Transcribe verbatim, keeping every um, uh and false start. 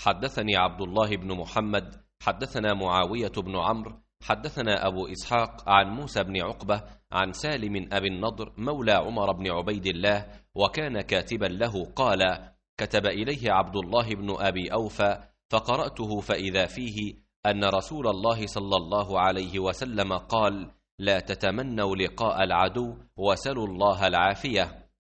حدثني عبد الله بن محمد حدثنا معاوية بن عمرو حدثنا أبو إسحاق عن موسى بن عقبة عن سالم أبي النضر مولى عمر بن عبيد الله وكان كاتبا له قال: كتب إليه عبد الله بن أبي أوفى فقرأته فإذا فيه أن رسول الله صلى الله عليه وسلم قال: لا تتمنوا لقاء العدو وسلوا الله العافية.